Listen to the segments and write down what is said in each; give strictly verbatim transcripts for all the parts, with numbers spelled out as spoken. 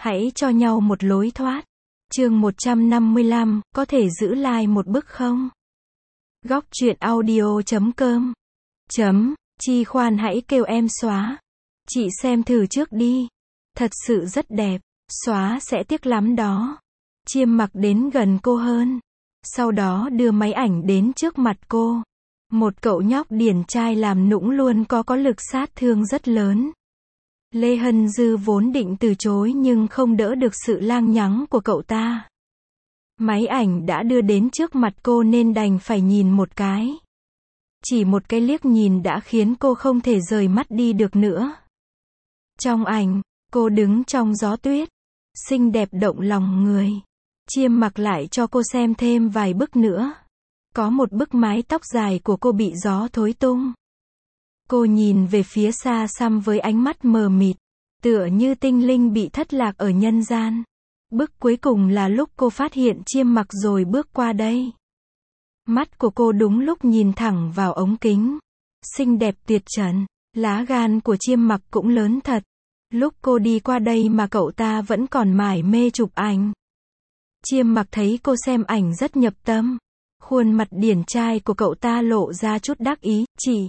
Hãy cho nhau một lối thoát. Chương một trăm năm mươi lăm, có thể giữ like một bức không? Góc truyện audio chấm com. Chấm, Chi khoan hãy kêu em xóa. Chị xem thử trước đi. Thật sự rất đẹp. Xóa sẽ tiếc lắm đó. Chiêm mặc đến gần cô hơn. Sau đó đưa máy ảnh đến trước mặt cô. Một cậu nhóc điển trai làm nũng luôn có có lực sát thương rất lớn. Lê Hân Dư vốn định từ chối nhưng không đỡ được sự lang nhắng của cậu ta. Máy ảnh đã đưa đến trước mặt cô nên đành phải nhìn một cái. Chỉ một cái liếc nhìn đã khiến cô không thể rời mắt đi được nữa. Trong ảnh, cô đứng trong gió tuyết, xinh đẹp động lòng người. Chiêm mặc lại cho cô xem thêm vài bức nữa. Có một bức mái tóc dài của cô bị gió thổi tung. Cô nhìn về phía xa xăm với ánh mắt mờ mịt, tựa như tinh linh bị thất lạc ở nhân gian. Bức cuối cùng là lúc cô phát hiện Chiêm mặc rồi bước qua đây. Mắt của cô đúng lúc nhìn thẳng vào ống kính. Xinh đẹp tuyệt trần, lá gan của Chiêm mặc cũng lớn thật. Lúc cô đi qua đây mà cậu ta vẫn còn mải mê chụp ảnh. Chiêm mặc thấy cô xem ảnh rất nhập tâm. Khuôn mặt điển trai của cậu ta lộ ra chút đắc ý. Chị,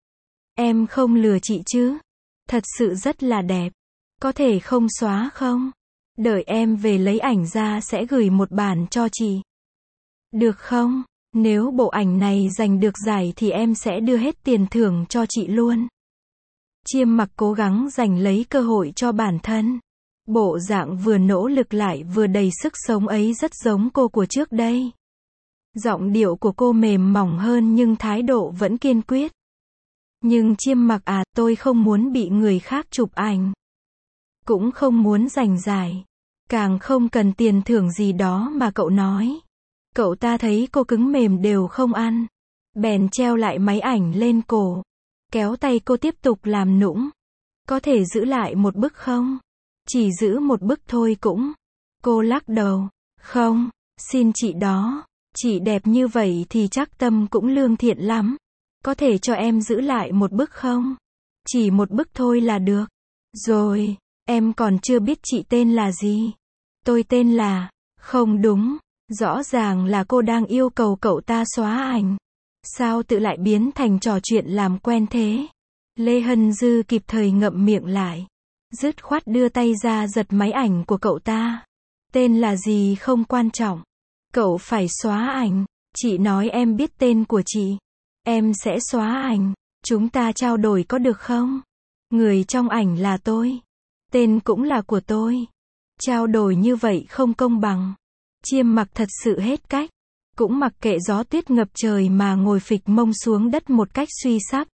em không lừa chị chứ? Thật sự rất là đẹp. Có thể không xóa không? Đợi em về lấy ảnh ra sẽ gửi một bản cho chị. Được không? Nếu bộ ảnh này giành được giải thì em sẽ đưa hết tiền thưởng cho chị luôn. Chiêm mặc cố gắng giành lấy cơ hội cho bản thân. Bộ dạng vừa nỗ lực lại vừa đầy sức sống ấy rất giống cô của trước đây. Giọng điệu của cô mềm mỏng hơn nhưng thái độ vẫn kiên quyết. Nhưng Chiêm mặc à, tôi không muốn bị người khác chụp ảnh. Cũng không muốn giành giải. Càng không cần tiền thưởng gì đó mà cậu nói. Cậu ta thấy cô cứng mềm đều không ăn. Bèn treo lại máy ảnh lên cổ. Kéo tay cô tiếp tục làm nũng. Có thể giữ lại một bức không? Chỉ giữ một bức thôi cũng. Cô lắc đầu. Không, xin chị đó. Chị đẹp như vậy thì chắc tâm cũng lương thiện lắm. Có thể cho em giữ lại một bức không? Chỉ một bức thôi là được. Rồi, em còn chưa biết chị tên là gì. Tôi tên là... Không đúng. Rõ ràng là cô đang yêu cầu cậu ta xóa ảnh. Sao tự lại biến thành trò chuyện làm quen thế? Lê Hân Dư kịp thời ngậm miệng lại. Dứt khoát đưa tay ra giật máy ảnh của cậu ta. Tên là gì không quan trọng. Cậu phải xóa ảnh. Chị nói em biết tên của chị. Em sẽ xóa ảnh. Chúng ta trao đổi có được không? Người trong ảnh là tôi. Tên cũng là của tôi. Trao đổi như vậy không công bằng. Chiêm mặc thật sự hết cách. Cũng mặc kệ gió tuyết ngập trời mà ngồi phịch mông xuống đất một cách suy sắp.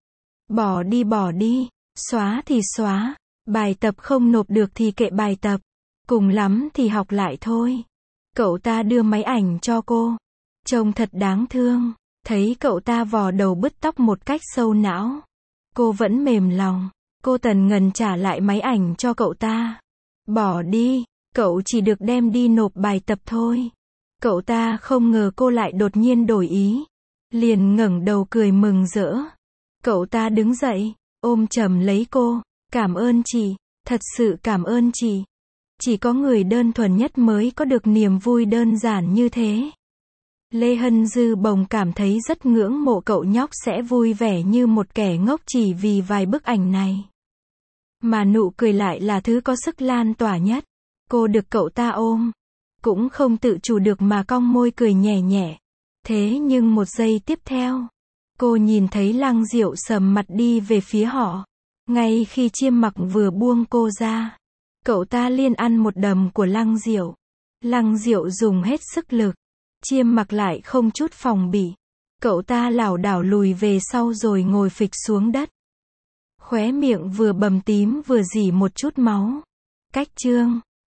Bỏ đi bỏ đi. Xóa thì xóa. Bài tập không nộp được thì kệ bài tập. Cùng lắm thì học lại thôi. Cậu ta đưa máy ảnh cho cô. Trông thật đáng thương. Thấy cậu ta vò đầu bứt tóc một cách sâu não. Cô vẫn mềm lòng. Cô tần ngần trả lại máy ảnh cho cậu ta. Bỏ đi. Cậu chỉ được đem đi nộp bài tập thôi. Cậu ta không ngờ cô lại đột nhiên đổi ý. Liền ngẩng đầu cười mừng rỡ. Cậu ta đứng dậy, ôm chầm lấy cô. Cảm ơn chị. Thật sự cảm ơn chị. Chỉ có người đơn thuần nhất mới có được niềm vui đơn giản như thế. Lê Hân Dư bỗng cảm thấy rất ngưỡng mộ cậu nhóc sẽ vui vẻ như một kẻ ngốc chỉ vì vài bức ảnh này. Mà nụ cười lại là thứ có sức lan tỏa nhất. Cô được cậu ta ôm. Cũng không tự chủ được mà cong môi cười nhẹ nhẹ. Thế nhưng một giây tiếp theo. Cô nhìn thấy Lăng Diệu sầm mặt đi về phía họ. Ngay khi Chiêm mặc vừa buông cô ra. Cậu ta liền ăn một đầm của Lăng Diệu. Lăng Diệu dùng hết sức lực. Chiêm mặc lại không chút phòng bị. Cậu ta lảo đảo lùi về sau rồi ngồi phịch xuống đất. Khóe miệng vừa bầm tím vừa rỉ một chút máu. Cách chương.